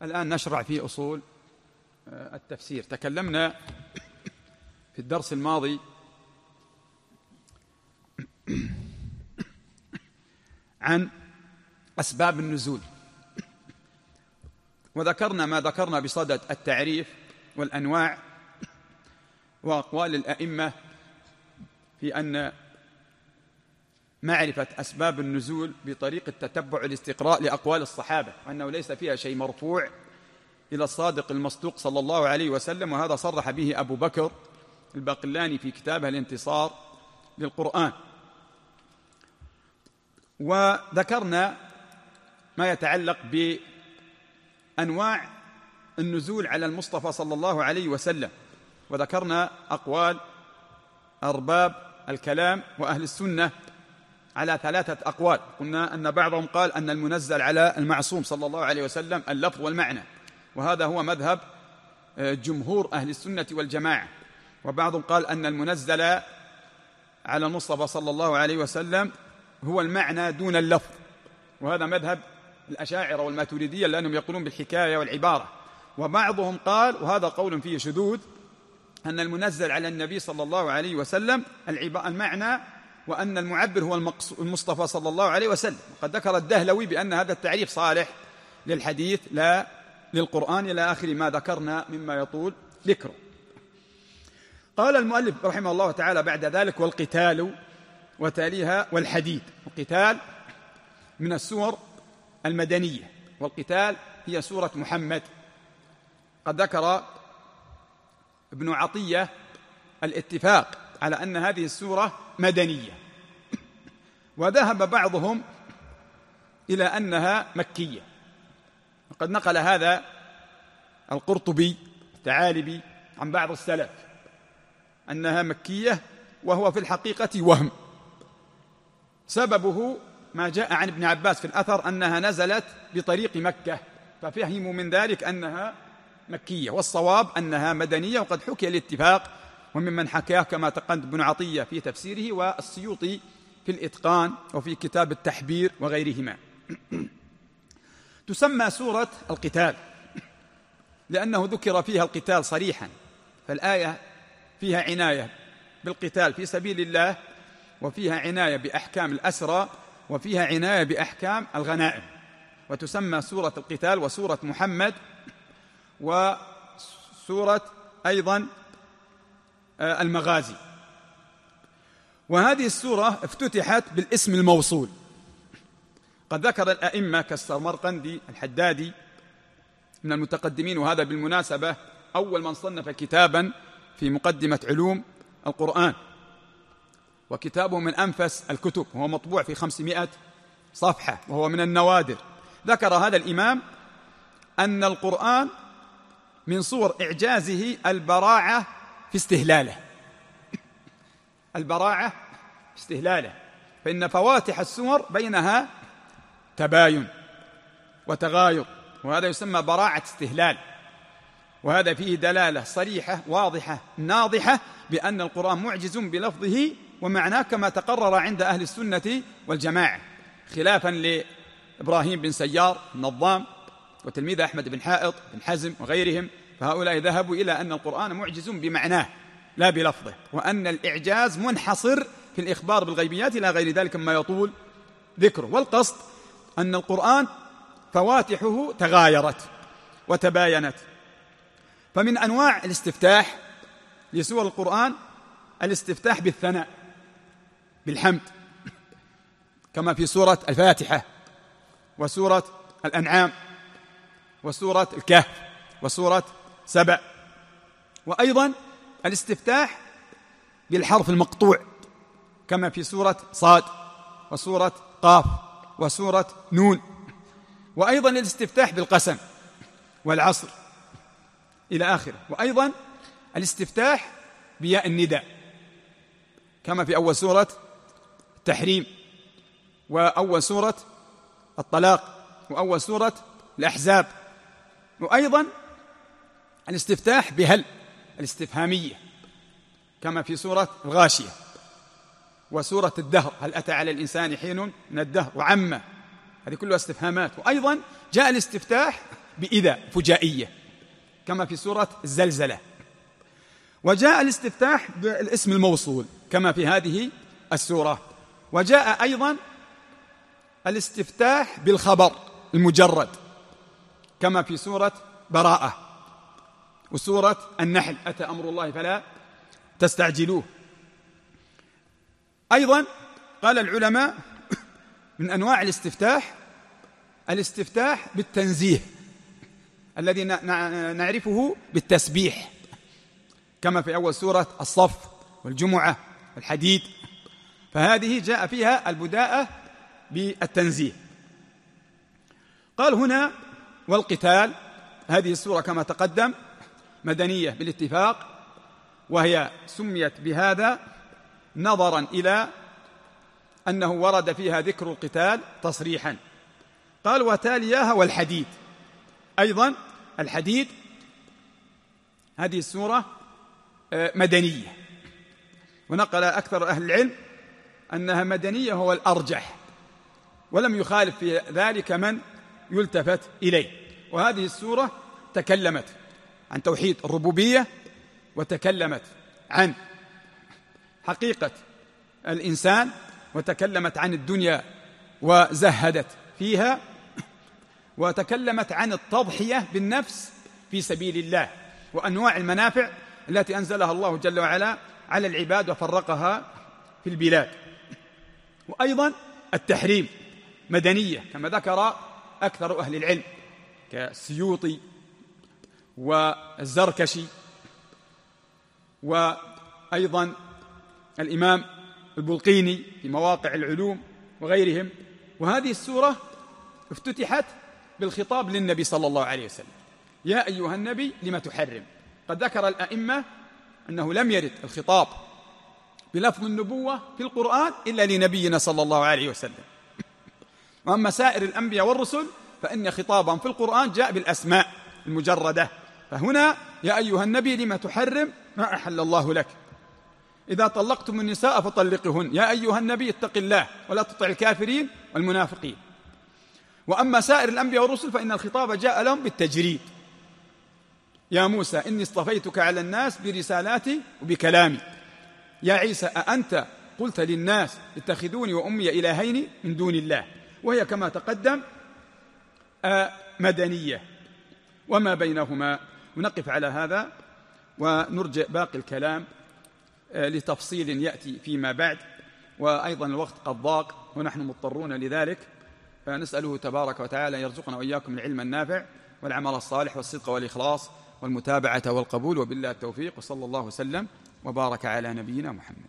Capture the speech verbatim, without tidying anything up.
الآن نشرع في أصول التفسير. تكلمنا في الدرس الماضي عن أسباب النزول، وذكرنا ما ذكرنا بصدد التعريف والأنواع وأقوال الأئمة في أن معرفة أسباب النزول بطريق التتبع والاستقراء لأقوال الصحابة، وأنه ليس فيها شيء مرفوع إلى الصادق المصدوق صلى الله عليه وسلم، وهذا صرح به أبو بكر الباقلاني في كتابه الانتصار للقرآن. وذكرنا ما يتعلق بأنواع النزول على المصطفى صلى الله عليه وسلم، وذكرنا أقوال أرباب الكلام وأهل السنة على ثلاثة أقوال. قلنا أن بعضهم قال أن المنزل على المعصوم صلى الله عليه وسلم اللفظ والمعنى، وهذا هو مذهب جمهور أهل السنة والجماعة. وبعضهم قال أن المنزل على المصطفى صلى الله عليه وسلم هو المعنى دون اللفظ، وهذا مذهب الأشاعرة والماتريدية لأنهم يقولون بالحكاية والعبارة. وبعضهم قال، وهذا قول فيه شذوذ، أن المنزل على النبي صلى الله عليه وسلم المعنى، وأن المعبر هو المصطفى صلى الله عليه وسلم. وقد ذكر الدهلوي بأن هذا التعريف صالح للحديث لا للقرآن، إلى آخر ما ذكرنا مما يطول ذكره. قال المؤلف رحمه الله تعالى بعد ذلك: والقتال وتاليها والحديد. القتال من السور المدنية، والقتال هي سورة محمد. قد ذكر ابن عطية الاتفاق على أن هذه السورة مدنية، وذهب بعضهم إلى أنها مكية، وقد نقل هذا القرطبي الثعالبي عن بعض السلف أنها مكية، وهو في الحقيقة وهم. سببه ما جاء عن ابن عباس في الأثر أنها نزلت بطريق مكة، ففهموا من ذلك أنها مكية، والصواب أنها مدنية. وقد حكي الاتفاق، وممن حكاه كما تقدم ابن عطية في تفسيره، والسيوطي في الإتقان، وفي كتاب التحبير وغيرهما. تسمى سورة القتال لأنه ذكر فيها القتال صريحا، فالآية فيها عناية بالقتال في سبيل الله، وفيها عناية بأحكام الأسرى، وفيها عناية بأحكام الغنائم. وتسمى سورة القتال وسورة محمد وسورة أيضا المغازي. وهذه السورة افتتحت بالاسم الموصول. قد ذكر الأئمة كالسمرقندي الحدادي من المتقدمين، وهذا بالمناسبة أول من صنف كتابا في مقدمة علوم القرآن، وكتابه من أنفس الكتب، وهو مطبوع في خمسمائة صفحة، وهو من النوادر. ذكر هذا الإمام أن القرآن من صور إعجازه البراعة في استهلاله، البراعة في استهلاله، فإن فواتح السور بينها تباين وتغاير، وهذا يسمى براعة استهلال. وهذا فيه دلالة صريحة واضحة ناضحة بأن القرآن معجز بلفظه ومعناه، كما تقرر عند أهل السنة والجماعة، خلافا لإبراهيم بن سيار النظام وتلميذ أحمد بن حائط بن حزم وغيرهم، فهؤلاء ذهبوا إلى أن القرآن معجز بمعناه لا بلفظه، وأن الإعجاز منحصر في الإخبار بالغيبيات إلى غير ذلك مما يطول ذكره. والقصد أن القرآن فواتحه تغايرت وتباينت. فمن أنواع الاستفتاح لسور القرآن الاستفتاح بالثناء بالحمد، كما في سورة الفاتحة وسورة الأنعام وسورة الكهف وسورة سبأ. وأيضا الاستفتاح بالحرف المقطوع، كما في سورة صاد وسورة قاف وسورة نون. وأيضا الاستفتاح بالقسم والعصر إلى آخره. وأيضا الاستفتاح بياء النداء، كما في أول سورة التحريم وأول سورة الطلاق وأول سورة الأحزاب. وأيضا الاستفتاح بهل الاستفهامية، كما في سورة الغاشية وسورة الدهر، هل أتى على الإنسان حين من الدهر، وعمه، هذه كلها استفهامات. وأيضا جاء الاستفتاح بإذا فجائية كما في سورة الزلزلة. وجاء الاستفتاح بالاسم الموصول كما في هذه السورة. وجاء أيضا الاستفتاح بالخبر المجرد كما في سورة براءة وسورة النحل أتى أمر الله فلا تستعجلوه. أيضا قال العلماء من أنواع الاستفتاح الاستفتاح بالتنزيه الذي نعرفه بالتسبيح كما في أول سورة الصف والجمعة والحديد، فهذه جاء فيها البداءة بالتنزيه. قال هنا والقتال، هذه السورة كما تقدم مدنية بالاتفاق، وهي سميت بهذا نظرا إلى أنه ورد فيها ذكر القتال تصريحا. قال وتالياها والحديد، أيضا الحديد هذه السورة مدنية، ونقل أكثر أهل العلم أنها مدنية هو الأرجح، ولم يخالف في ذلك من يلتفت إليه. وهذه السورة تكلمت عن توحيد الربوبية، وتكلمت عن حقيقة الإنسان، وتكلمت عن الدنيا وزهدت فيها، وتكلمت عن التضحية بالنفس في سبيل الله وأنواع المنافع التي أنزلها الله جل وعلا على العباد وفرقها في البلاد. وأيضا التحريم مدنية كما ذكر أكثر أهل العلم كالسيوطي والزركشي وأيضا الإمام البلقيني في مواقع العلوم وغيرهم. وهذه السورة افتتحت بالخطاب للنبي صلى الله عليه وسلم: يا أيها النبي لما تحرم. قد ذكر الأئمة أنه لم يرد الخطاب بلفظ النبوة في القرآن إلا لنبينا صلى الله عليه وسلم، وأما سائر الأنبياء والرسل فإن خطابهم في القرآن جاء بالأسماء المجردة. فهنا يا أيها النبي لما تحرم ما أحل الله لك، إذا طلقتم النساء فطلقهن، يا أيها النبي اتق الله ولا تطع الكافرين والمنافقين. وأما سائر الأنبياء والرسل فإن الخطاب جاء لهم بالتجريد: يا موسى إني اصطفيتك على الناس برسالاتي وبكلامي، يا عيسى أأنت قلت للناس اتخذوني وأمي إلهين من دون الله. وهي كما تقدم مدنية وما بينهما. ونقف على هذا ونرجع باقي الكلام لتفصيل يأتي فيما بعد، وأيضا الوقت قد ضاق ونحن مضطرون لذلك، فنسأله تبارك وتعالى يرزقنا وإياكم العلم النافع والعمل الصالح والصدق والإخلاص والمتابعة والقبول، وبالله التوفيق، وصلى الله وسلم وبارك على نبينا محمد.